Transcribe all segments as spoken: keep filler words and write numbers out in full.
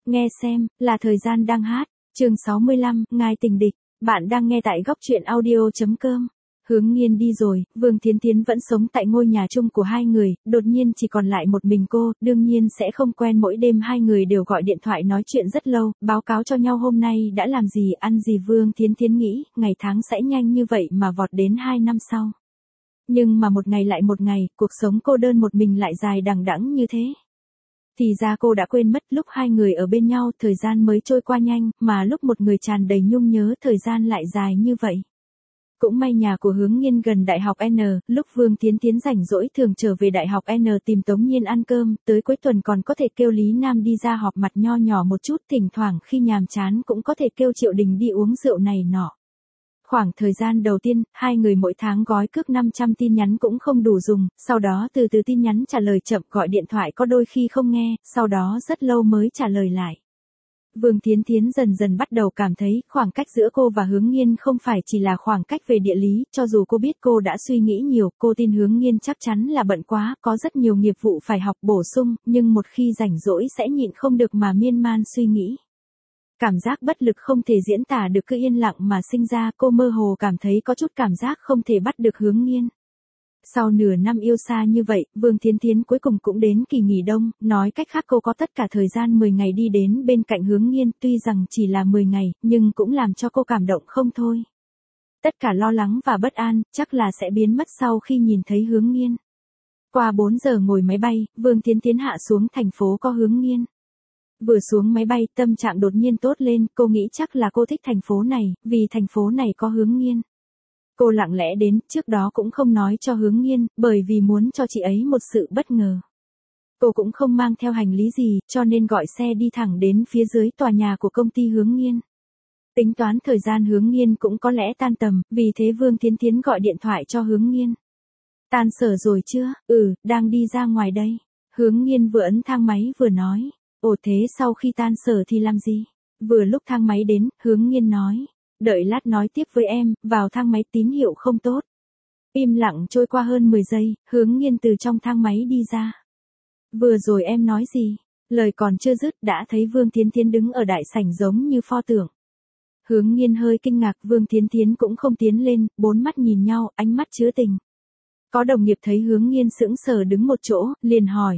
Nghe xem, là thời gian đang hát. Chương sáu mươi lăm, Ngài tình địch. Bạn đang nghe tại góc truyện audio chấm com. Hướng Nghiên đi rồi, Vương Thiến Thiến vẫn sống tại ngôi nhà chung của hai người, đột nhiên chỉ còn lại một mình cô, đương nhiên sẽ không quen mỗi đêm hai người đều gọi điện thoại nói chuyện rất lâu, báo cáo cho nhau hôm nay đã làm gì ăn gì. Vương Thiến Thiến nghĩ, ngày tháng sẽ nhanh như vậy mà vọt đến hai năm sau. Nhưng mà một ngày lại một ngày, cuộc sống cô đơn một mình lại dài đằng đẵng như thế. Thì ra cô đã quên mất lúc hai người ở bên nhau thời gian mới trôi qua nhanh, mà lúc một người tràn đầy nhung nhớ thời gian lại dài như vậy. Cũng may nhà của Hướng Nghiên gần Đại học N, lúc Vương Thiến Thiến rảnh rỗi thường trở về Đại học N tìm Tống Nhiên ăn cơm, tới cuối tuần còn có thể kêu Lý Nam đi ra họp mặt nho nhỏ một chút, thỉnh thoảng khi nhàm chán cũng có thể kêu Triệu Đình đi uống rượu này nọ. Khoảng thời gian đầu tiên, hai người mỗi tháng gói cước năm trăm tin nhắn cũng không đủ dùng, sau đó từ từ tin nhắn trả lời chậm, gọi điện thoại có đôi khi không nghe, sau đó rất lâu mới trả lời lại. Vương Thiến Thiến dần dần bắt đầu cảm thấy khoảng cách giữa cô và Hướng Nghiên không phải chỉ là khoảng cách về địa lý, cho dù cô biết cô đã suy nghĩ nhiều, cô tin Hướng Nghiên chắc chắn là bận quá, có rất nhiều nghiệp vụ phải học bổ sung, nhưng một khi rảnh rỗi sẽ nhịn không được mà miên man suy nghĩ. Cảm giác bất lực không thể diễn tả được cứ yên lặng mà sinh ra, cô mơ hồ cảm thấy có chút cảm giác không thể bắt được Hướng Nghiên. Sau nửa năm yêu xa như vậy, Vương Thiến Thiến cuối cùng cũng đến kỳ nghỉ đông, nói cách khác cô có tất cả thời gian mười ngày đi đến bên cạnh Hướng Nghiên, tuy rằng chỉ là mười ngày, nhưng cũng làm cho cô cảm động không thôi. Tất cả lo lắng và bất an, chắc là sẽ biến mất sau khi nhìn thấy Hướng Nghiên. Qua bốn giờ ngồi máy bay, Vương Thiến Thiến hạ xuống thành phố có Hướng Nghiên. Vừa xuống máy bay, tâm trạng đột nhiên tốt lên, cô nghĩ chắc là cô thích thành phố này, vì thành phố này có Hướng Nghiên. Cô lặng lẽ đến, trước đó cũng không nói cho Hướng Nghiên, bởi vì muốn cho chị ấy một sự bất ngờ. Cô cũng không mang theo hành lý gì, cho nên gọi xe đi thẳng đến phía dưới tòa nhà của công ty Hướng Nghiên. Tính toán thời gian Hướng Nghiên cũng có lẽ tan tầm, vì thế Vương Thiến Thiến gọi điện thoại cho Hướng Nghiên. Tan sở rồi chưa? Ừ, đang đi ra ngoài đây. Hướng Nghiên vừa ấn thang máy vừa nói. Ồ thế sau khi tan sở thì làm gì? Vừa lúc thang máy đến, Hướng Nghiên nói. Đợi lát nói tiếp với em, vào thang máy tín hiệu không tốt. Im lặng trôi qua hơn mười giây, Hướng Nghiên từ trong thang máy đi ra. Vừa rồi em nói gì? Lời còn chưa dứt đã thấy Vương Thiến Thiến đứng ở đại sảnh giống như pho tượng. Hướng Nghiên hơi kinh ngạc, Vương Thiến Thiến cũng không tiến lên, bốn mắt nhìn nhau, ánh mắt chứa tình. Có đồng nghiệp thấy Hướng Nghiên sững sờ đứng một chỗ, liền hỏi.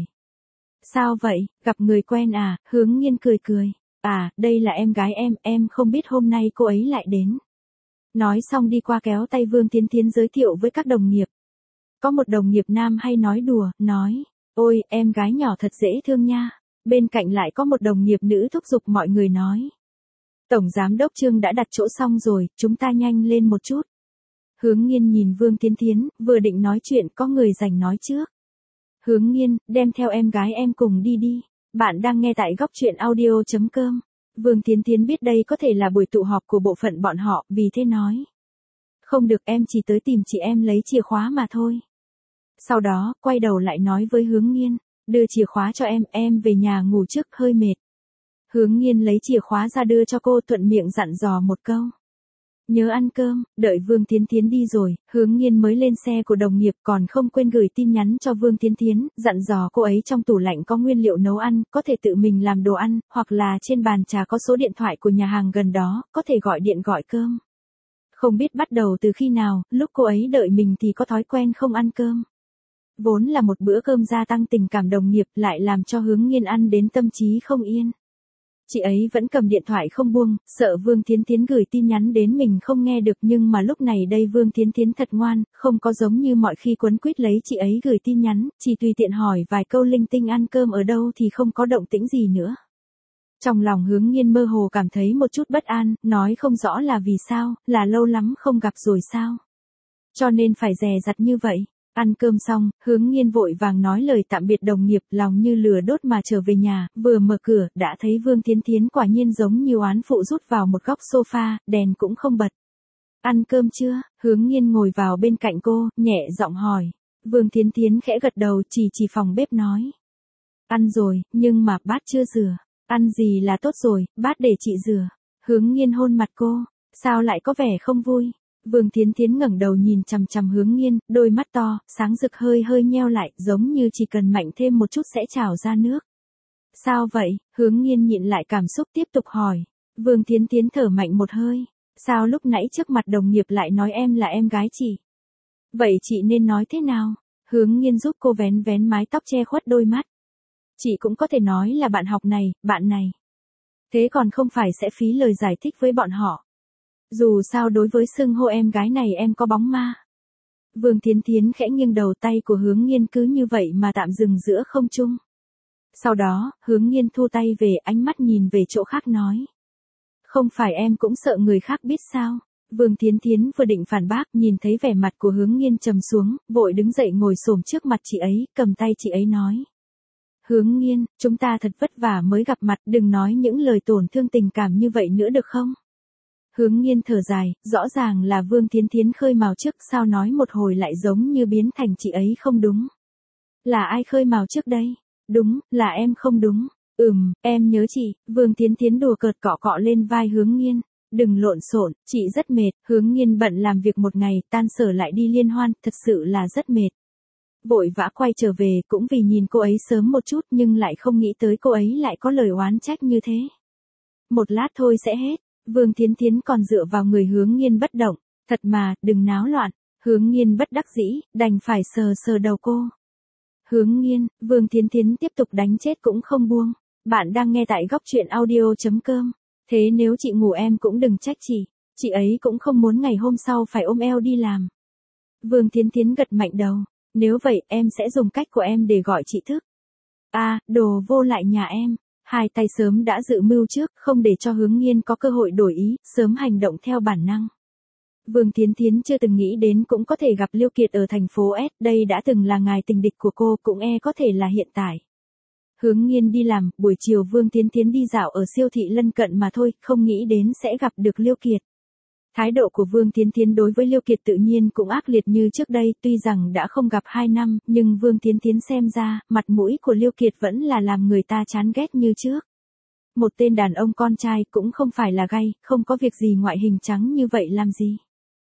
Sao vậy, gặp người quen à? Hướng Nghiên cười cười. À, đây là em gái em, em không biết hôm nay cô ấy lại đến. Nói xong đi qua kéo tay Vương Thiến Thiến giới thiệu với các đồng nghiệp. Có một đồng nghiệp nam hay nói đùa, nói, ôi, em gái nhỏ thật dễ thương nha. Bên cạnh lại có một đồng nghiệp nữ thúc giục mọi người nói. Tổng giám đốc Trương đã đặt chỗ xong rồi, chúng ta nhanh lên một chút. Hướng Nghiên nhìn Vương Thiến Thiến, vừa định nói chuyện có người giành nói trước. Hướng Nghiên, đem theo em gái em cùng đi đi. Bạn đang nghe tại góc truyện audio chấm com. Vương Thiến Thiến biết đây có thể là buổi tụ họp của bộ phận bọn họ, vì thế nói. Không được, em chỉ tới tìm chị em lấy chìa khóa mà thôi. Sau đó, quay đầu lại nói với Hướng Nghiên, đưa chìa khóa cho em, em về nhà ngủ trước, hơi mệt. Hướng Nghiên lấy chìa khóa ra đưa cho cô, thuận miệng dặn dò một câu. Nhớ ăn cơm. Đợi Vương Thiến Thiến đi rồi, Hướng Nghiên mới lên xe của đồng nghiệp, còn không quên gửi tin nhắn cho Vương Thiến Thiến, dặn dò cô ấy trong tủ lạnh có nguyên liệu nấu ăn, có thể tự mình làm đồ ăn, hoặc là trên bàn trà có số điện thoại của nhà hàng gần đó, có thể gọi điện gọi cơm. Không biết bắt đầu từ khi nào, lúc cô ấy đợi mình thì có thói quen không ăn cơm. Vốn là một bữa cơm gia tăng tình cảm đồng nghiệp, lại làm cho Hướng Nghiên ăn đến tâm trí không yên. Chị ấy vẫn cầm điện thoại không buông, sợ Vương Thiến Thiến gửi tin nhắn đến mình không nghe được, nhưng mà lúc này đây Vương Thiến Thiến thật ngoan, không có giống như mọi khi quấn quýt lấy chị ấy gửi tin nhắn, chỉ tùy tiện hỏi vài câu linh tinh ăn cơm ở đâu thì không có động tĩnh gì nữa. Trong lòng Hướng Nghiên mơ hồ cảm thấy một chút bất an, nói không rõ là vì sao, là lâu lắm không gặp rồi sao? Cho nên phải dè dặt như vậy. Ăn cơm xong, Hướng Nghiên vội vàng nói lời tạm biệt đồng nghiệp, lòng như lửa đốt mà trở về nhà, vừa mở cửa, đã thấy Vương Thiến Thiến quả nhiên giống như oán phụ rút vào một góc sofa, đèn cũng không bật. Ăn cơm chưa? Hướng Nghiên ngồi vào bên cạnh cô, nhẹ giọng hỏi. Vương Thiến Thiến khẽ gật đầu, chỉ chỉ phòng bếp nói. Ăn rồi, nhưng mà bát chưa rửa. Ăn gì là tốt rồi, bát để chị rửa. Hướng Nghiên hôn mặt cô, sao lại có vẻ không vui? Vương Thiến Thiến ngẩng đầu nhìn chằm chằm Hướng Nghiên, đôi mắt to, sáng rực hơi hơi nheo lại, giống như chỉ cần mạnh thêm một chút sẽ trào ra nước. Sao vậy? Hướng Nghiên nhịn lại cảm xúc tiếp tục hỏi. Vương Thiến Thiến thở mạnh một hơi. Sao lúc nãy trước mặt đồng nghiệp lại nói em là em gái chị? Vậy chị nên nói thế nào? Hướng Nghiên giúp cô vén vén mái tóc che khuất đôi mắt. Chị cũng có thể nói là bạn học này, bạn này. Thế còn không phải sẽ phí lời giải thích với bọn họ. Dù sao đối với xưng hô em gái này em có bóng ma. Vương Thiến Thiến khẽ nghiêng đầu, tay của Hướng Nghiên cứ như vậy mà tạm dừng giữa không trung. Sau đó, Hướng Nghiên thu tay về, ánh mắt nhìn về chỗ khác nói. Không phải em cũng sợ người khác biết sao? Vương Thiến Thiến vừa định phản bác, nhìn thấy vẻ mặt của Hướng Nghiên trầm xuống, vội đứng dậy ngồi xổm trước mặt chị ấy, cầm tay chị ấy nói. Hướng Nghiên, chúng ta thật vất vả mới gặp mặt, đừng nói những lời tổn thương tình cảm như vậy nữa được không? Hướng Nghiên thở dài, rõ ràng là Vương Thiến Thiến khơi mào trước, sao nói một hồi lại giống như biến thành chị ấy không đúng. Là ai khơi mào trước đây? Đúng, là em không đúng. Ừm, em nhớ chị. Vương Thiến Thiến đùa cợt cọ cọ lên vai Hướng Nghiên. Đừng lộn xộn, chị rất mệt. Hướng Nghiên bận làm việc một ngày, tan sở lại đi liên hoan, thật sự là rất mệt. Vội vã quay trở về cũng vì nhìn cô ấy sớm một chút, nhưng lại không nghĩ tới cô ấy lại có lời oán trách như thế. Một lát thôi sẽ hết. Vương Thiến Thiến còn dựa vào người Hướng Nghiên bất động. Thật mà, đừng náo loạn. Hướng Nghiên bất đắc dĩ, đành phải sờ sờ đầu cô. Hướng Nghiên, Vương Thiến Thiến tiếp tục đánh chết cũng không buông. Bạn đang nghe tại góc truyện audio chấm com. Thế nếu chị ngủ em cũng đừng trách chị. Chị ấy cũng không muốn ngày hôm sau phải ôm eo đi làm. Vương Thiến Thiến gật mạnh đầu. Nếu vậy em sẽ dùng cách của em để gọi chị thức. À, đồ vô lại nhà em. Hai tay sớm đã dự mưu trước, không để cho Hướng Nghiên có cơ hội đổi ý, sớm hành động theo bản năng. Vương Thiến Thiến chưa từng nghĩ đến cũng có thể gặp Liêu Kiệt ở thành phố S, đây đã từng là ngài tình địch của cô, cũng e có thể là hiện tại. Hướng Nghiên đi làm, buổi chiều Vương Thiến Thiến đi dạo ở siêu thị lân cận mà thôi, không nghĩ đến sẽ gặp được Liêu Kiệt. Thái độ của Vương Thiến Thiến đối với Liêu Kiệt tự nhiên cũng ác liệt như trước đây, tuy rằng đã không gặp hai năm, nhưng Vương Thiến Thiến xem ra, mặt mũi của Liêu Kiệt vẫn là làm người ta chán ghét như trước. Một tên đàn ông con trai cũng không phải là gay, không có việc gì ngoại hình trắng như vậy làm gì.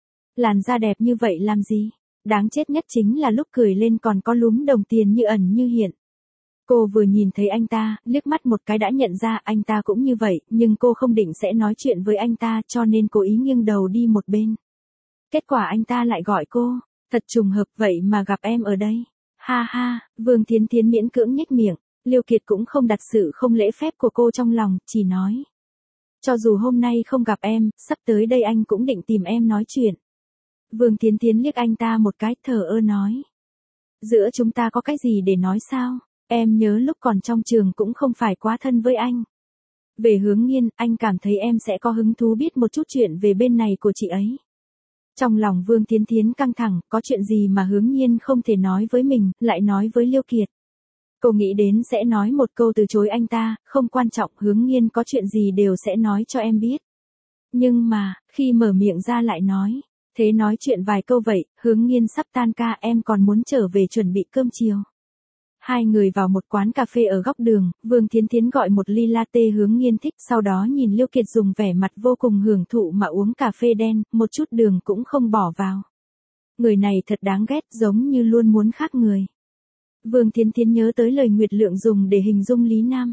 Làn da đẹp như vậy làm gì. Đáng chết nhất chính là lúc cười lên còn có lúm đồng tiền như ẩn như hiện. Cô vừa nhìn thấy anh ta, liếc mắt một cái đã nhận ra anh ta cũng như vậy, nhưng cô không định sẽ nói chuyện với anh ta cho nên cố ý nghiêng đầu đi một bên. Kết quả anh ta lại gọi cô, thật trùng hợp vậy mà gặp em ở đây. Ha ha, Vương Thiến Thiến miễn cưỡng nhếch miệng, Liêu Kiệt cũng không đặt sự không lễ phép của cô trong lòng, chỉ nói. Cho dù hôm nay không gặp em, sắp tới đây anh cũng định tìm em nói chuyện. Vương Thiến Thiến liếc anh ta một cái, thờ ơ nói. Giữa chúng ta có cái gì để nói sao? Em nhớ lúc còn trong trường cũng không phải quá thân với anh. Về Hướng Nghiên, anh cảm thấy em sẽ có hứng thú biết một chút chuyện về bên này của chị ấy. Trong lòng Vương Thiến Thiến căng thẳng, có chuyện gì mà Hướng Nghiên không thể nói với mình, lại nói với Liêu Kiệt. Cô nghĩ đến sẽ nói một câu từ chối anh ta, không quan trọng, Hướng Nghiên có chuyện gì đều sẽ nói cho em biết. Nhưng mà, khi mở miệng ra lại nói, thế nói chuyện vài câu vậy, Hướng Nghiên sắp tan ca, em còn muốn trở về chuẩn bị cơm chiều. Hai người vào một quán cà phê ở góc đường, Vương Thiến Thiến gọi một ly latte Hướng Nghiên thích, sau đó nhìn Liêu Kiệt dùng vẻ mặt vô cùng hưởng thụ mà uống cà phê đen, một chút đường cũng không bỏ vào. Người này thật đáng ghét, giống như luôn muốn khác người. Vương Thiến Thiến nhớ tới lời Nguyệt Lượng dùng để hình dung Lý Nam.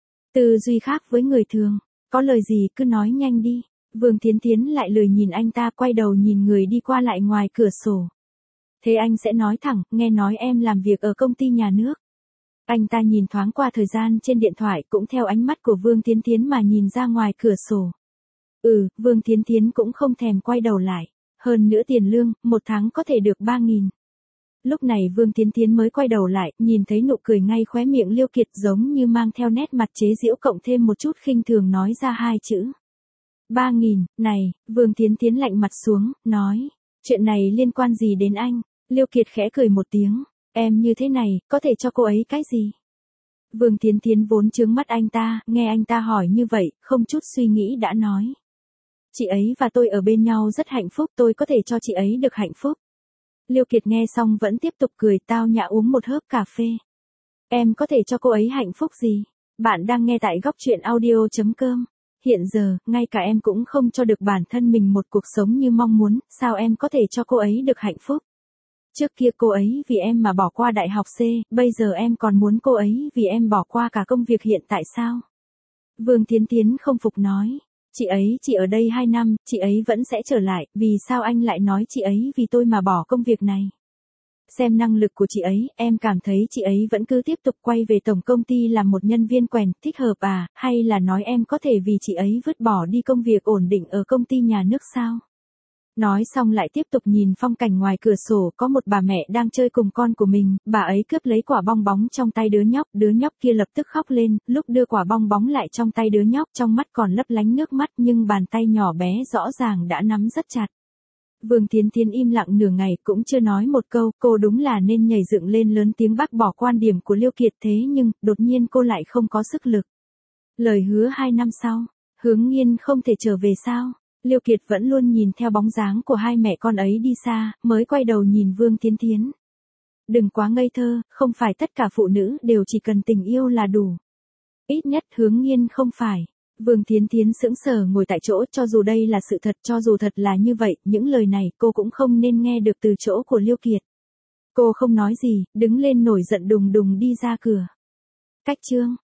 Tư duy khác với người thường, có lời gì cứ nói nhanh đi. Vương Thiến Thiến lại lười nhìn anh ta, quay đầu nhìn người đi qua lại ngoài cửa sổ. Thế anh sẽ nói thẳng, nghe nói em làm việc ở công ty nhà nước. Anh ta nhìn thoáng qua thời gian trên điện thoại, cũng theo ánh mắt của Vương Thiến Thiến mà nhìn ra ngoài cửa sổ. Ừ, Vương Thiến Thiến cũng không thèm quay đầu lại. Hơn nữa tiền lương, một tháng có thể được ba nghìn. Lúc này Vương Thiến Thiến mới quay đầu lại, nhìn thấy nụ cười ngay khóe miệng Liêu Kiệt, giống như mang theo nét mặt chế giễu cộng thêm một chút khinh thường nói ra hai chữ. Ba nghìn, này, Vương Thiến Thiến lạnh mặt xuống, nói. Chuyện này liên quan gì đến anh? Liêu Kiệt khẽ cười một tiếng. Em như thế này, có thể cho cô ấy cái gì? Vương Thiến Thiến vốn trướng mắt anh ta, nghe anh ta hỏi như vậy, không chút suy nghĩ đã nói. Chị ấy và tôi ở bên nhau rất hạnh phúc, tôi có thể cho chị ấy được hạnh phúc. Liêu Kiệt nghe xong vẫn tiếp tục cười, tao nhã uống một hớp cà phê. Em có thể cho cô ấy hạnh phúc gì? Bạn đang nghe tại góc truyện audio chấm com. Hiện giờ, ngay cả em cũng không cho được bản thân mình một cuộc sống như mong muốn, sao em có thể cho cô ấy được hạnh phúc? Trước kia cô ấy vì em mà bỏ qua đại học C, bây giờ em còn muốn cô ấy vì em bỏ qua cả công việc hiện tại sao? Vương Thiến Thiến không phục nói. Chị ấy chỉ ở đây hai năm, chị ấy vẫn sẽ trở lại, vì sao anh lại nói chị ấy vì tôi mà bỏ công việc này? Xem năng lực của chị ấy, em cảm thấy chị ấy vẫn cứ tiếp tục quay về tổng công ty làm một nhân viên quèn, thích hợp à, hay là nói em có thể vì chị ấy vứt bỏ đi công việc ổn định ở công ty nhà nước sao? Nói xong lại tiếp tục nhìn phong cảnh ngoài cửa sổ, có một bà mẹ đang chơi cùng con của mình, bà ấy cướp lấy quả bong bóng trong tay đứa nhóc, đứa nhóc kia lập tức khóc lên, lúc đưa quả bong bóng lại trong tay đứa nhóc trong mắt còn lấp lánh nước mắt nhưng bàn tay nhỏ bé rõ ràng đã nắm rất chặt. Vương Thiến Thiến im lặng nửa ngày cũng chưa nói một câu, cô đúng là nên nhảy dựng lên lớn tiếng bác bỏ quan điểm của Liêu Kiệt thế nhưng, đột nhiên cô lại không có sức lực. Lời hứa hai năm sau, Hướng Nghiên không thể trở về sao? Liêu Kiệt vẫn luôn nhìn theo bóng dáng của hai mẹ con ấy đi xa, mới quay đầu nhìn Vương Thiến Thiến. Đừng quá ngây thơ, không phải tất cả phụ nữ đều chỉ cần tình yêu là đủ. Ít nhất Hướng Nghiên không phải. Vương Thiến Thiến sững sờ ngồi tại chỗ, cho dù đây là sự thật, cho dù thật là như vậy, những lời này cô cũng không nên nghe được từ chỗ của Liêu Kiệt. Cô không nói gì, đứng lên nổi giận đùng đùng đi ra cửa. Cách chương